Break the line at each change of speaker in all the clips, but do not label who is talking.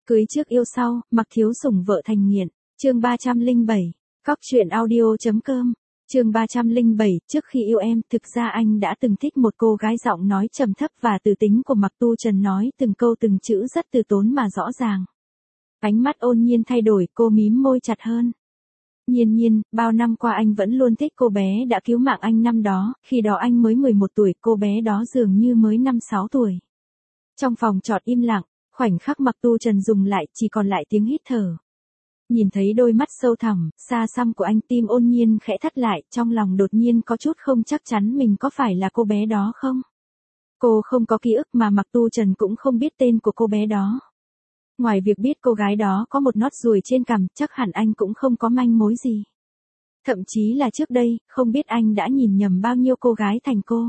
Cưới trước yêu sau, mặc thiếu sủng vợ thành nghiện. Chương 307. Cóc truyện audio.com. Chương 307, trước khi yêu em, thực ra anh đã từng thích một cô gái giọng nói trầm thấp và từ tính của Mạc Tu Trần nói từng câu từng chữ rất từ tốn mà rõ ràng. Ánh mắt ôn nhiên thay đổi, cô mím môi chặt hơn. Nhiên, bao năm qua anh vẫn luôn thích cô bé đã cứu mạng anh năm đó, khi đó anh mới 11 tuổi, cô bé đó dường như mới 5-6 tuổi. Trong phòng trọt im lặng, khoảnh khắc Mạc Tu Trần dùng lại, chỉ còn lại tiếng hít thở. Nhìn thấy đôi mắt sâu thẳm, xa xăm của anh, tim ôn nhiên khẽ thắt lại, trong lòng đột nhiên có chút không chắc chắn mình có phải là cô bé đó không. Cô không có ký ức mà Mạc Tu Trần cũng không biết tên của cô bé đó. Ngoài việc biết cô gái đó có một nốt ruồi trên cằm, chắc hẳn anh cũng không có manh mối gì. Thậm chí là trước đây, không biết anh đã nhìn nhầm bao nhiêu cô gái thành cô.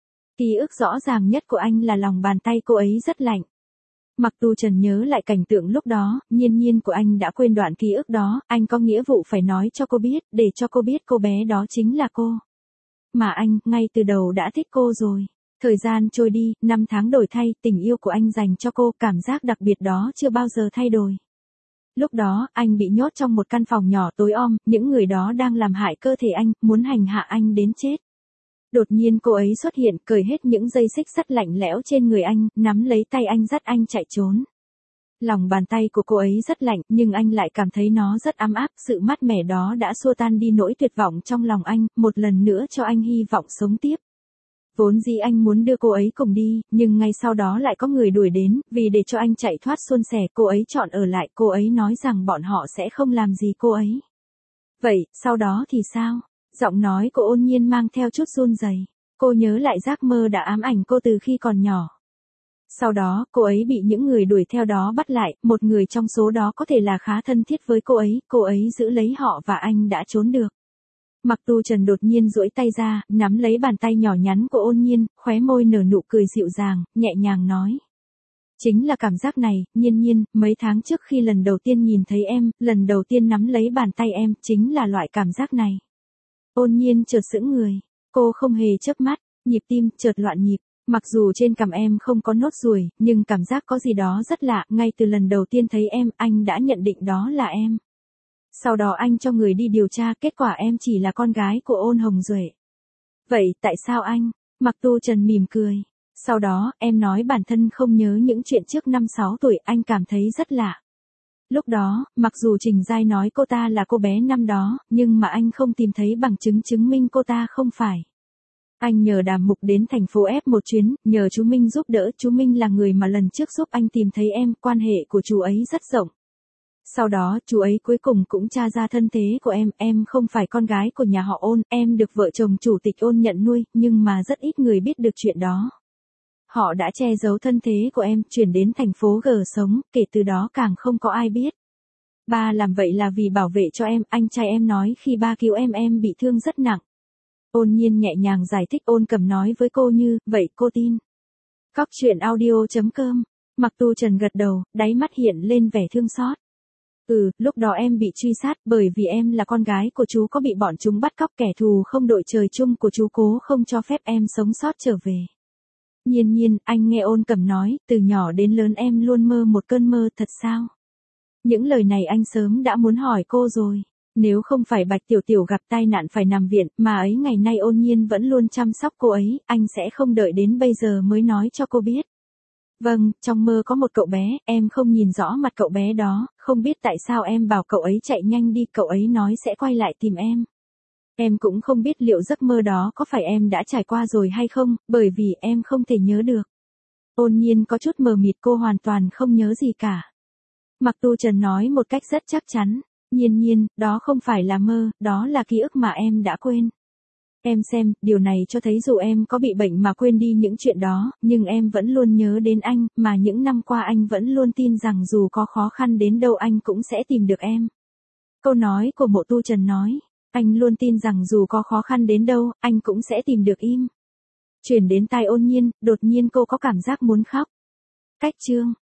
Ký ức rõ ràng nhất của anh là lòng bàn tay cô ấy rất lạnh. Mạc Tu Trần nhớ lại cảnh tượng lúc đó, nhiên của anh đã quên đoạn ký ức đó, anh có nghĩa vụ phải nói cho cô biết, để cho cô biết cô bé đó chính là cô. Mà anh, ngay từ đầu đã thích cô rồi. Thời gian trôi đi, năm tháng đổi thay, tình yêu của anh dành cho cô, cảm giác đặc biệt đó chưa bao giờ thay đổi. Lúc đó, anh bị nhốt trong một căn phòng nhỏ tối om, những người đó đang làm hại cơ thể anh, muốn hành hạ anh đến chết. Đột nhiên cô ấy xuất hiện, cởi hết những dây xích sắt lạnh lẽo trên người anh, nắm lấy tay anh dắt anh chạy trốn. Lòng bàn tay của cô ấy rất lạnh, nhưng anh lại cảm thấy nó rất ấm áp, sự mát mẻ đó đã xua tan đi nỗi tuyệt vọng trong lòng anh, một lần nữa cho anh hy vọng sống tiếp. Vốn dĩ anh muốn đưa cô ấy cùng đi, nhưng ngay sau đó lại có người đuổi đến, vì để cho anh chạy thoát suôn sẻ, cô ấy chọn ở lại, cô ấy nói rằng bọn họ sẽ không làm gì cô ấy. Vậy, sau đó thì sao? Giọng nói của ôn nhiên mang theo chút run rẩy. Cô nhớ lại giấc mơ đã ám ảnh cô từ khi còn nhỏ. Sau đó, cô ấy bị những người đuổi theo đó bắt lại, một người trong số đó có thể là khá thân thiết với cô ấy giữ lấy họ và anh đã trốn được. Mạc Tu Trần đột nhiên duỗi tay ra, nắm lấy bàn tay nhỏ nhắn của ôn nhiên, khóe môi nở nụ cười dịu dàng, nhẹ nhàng nói. Chính là cảm giác này, nhiên, mấy tháng trước khi lần đầu tiên nhìn thấy em, lần đầu tiên nắm lấy bàn tay em, chính là loại cảm giác này. Ôn nhiên chợt sững người, cô không hề chớp mắt, nhịp tim chợt loạn nhịp, mặc dù trên cằm em không có nốt ruồi, nhưng cảm giác có gì đó rất lạ, ngay từ lần đầu tiên thấy em, anh đã nhận định đó là em. Sau đó anh cho người đi điều tra, kết quả em chỉ là con gái của Ôn Hồng Duệ. Vậy, tại sao anh? Mạc Tu Trần mỉm cười. Sau đó, em nói bản thân không nhớ những chuyện trước 5-6 tuổi, anh cảm thấy rất lạ. Lúc đó, mặc dù Trình Giai nói cô ta là cô bé năm đó, nhưng mà anh không tìm thấy bằng chứng chứng minh cô ta không phải. Anh nhờ Đàm Mục đến thành phố F một chuyến, nhờ chú Minh giúp đỡ, chú Minh là người mà lần trước giúp anh tìm thấy em, quan hệ của chú ấy rất rộng. Sau đó, chú ấy cuối cùng cũng tra ra thân thế của em không phải con gái của nhà họ Ôn, em được vợ chồng chủ tịch Ôn nhận nuôi, nhưng mà rất ít người biết được chuyện đó. Họ đã che giấu thân thế của em, chuyển đến thành phố G sống, kể từ đó càng không có ai biết. Ba làm vậy là vì bảo vệ cho em, anh trai em nói khi ba cứu em bị thương rất nặng. Ôn nhiên nhẹ nhàng giải thích, Ôn Cầm nói với cô như, vậy cô tin. Cóc truyện audio.com. Mạc Tu Trần gật đầu, đáy mắt hiện lên vẻ thương xót. Lúc đó em bị truy sát, bởi vì em là con gái của chú có bị bọn chúng bắt cóc, kẻ thù không đội trời chung của chú cố không cho phép em sống sót trở về. Nhiên, anh nghe Ôn Cẩm nói, từ nhỏ đến lớn em luôn mơ một cơn mơ, thật sao? Những lời này anh sớm đã muốn hỏi cô rồi. Nếu không phải Bạch Tiểu Tiểu gặp tai nạn phải nằm viện, mà ấy ngày nay Ôn Nhiên vẫn luôn chăm sóc cô ấy, anh sẽ không đợi đến bây giờ mới nói cho cô biết. Vâng, trong mơ có một cậu bé, em không nhìn rõ mặt cậu bé đó, không biết tại sao em bảo cậu ấy chạy nhanh đi, cậu ấy nói sẽ quay lại tìm em. Em cũng không biết liệu giấc mơ đó có phải em đã trải qua rồi hay không, bởi vì em không thể nhớ được. Ôn Nhiên có chút mờ mịt, cô hoàn toàn không nhớ gì cả. Mạc Tu Trần nói một cách rất chắc chắn, nhiên, đó không phải là mơ, đó là ký ức mà em đã quên. Em xem, điều này cho thấy dù em có bị bệnh mà quên đi những chuyện đó, nhưng em vẫn luôn nhớ đến anh, mà những năm qua anh vẫn luôn tin rằng dù có khó khăn đến đâu anh cũng sẽ tìm được em. Câu nói của Mộ Tu Trần nói, anh luôn tin rằng dù có khó khăn đến đâu, anh cũng sẽ tìm được im. Chuyển đến tai Ôn Nhiên, đột nhiên cô có cảm giác muốn khóc. Cách chương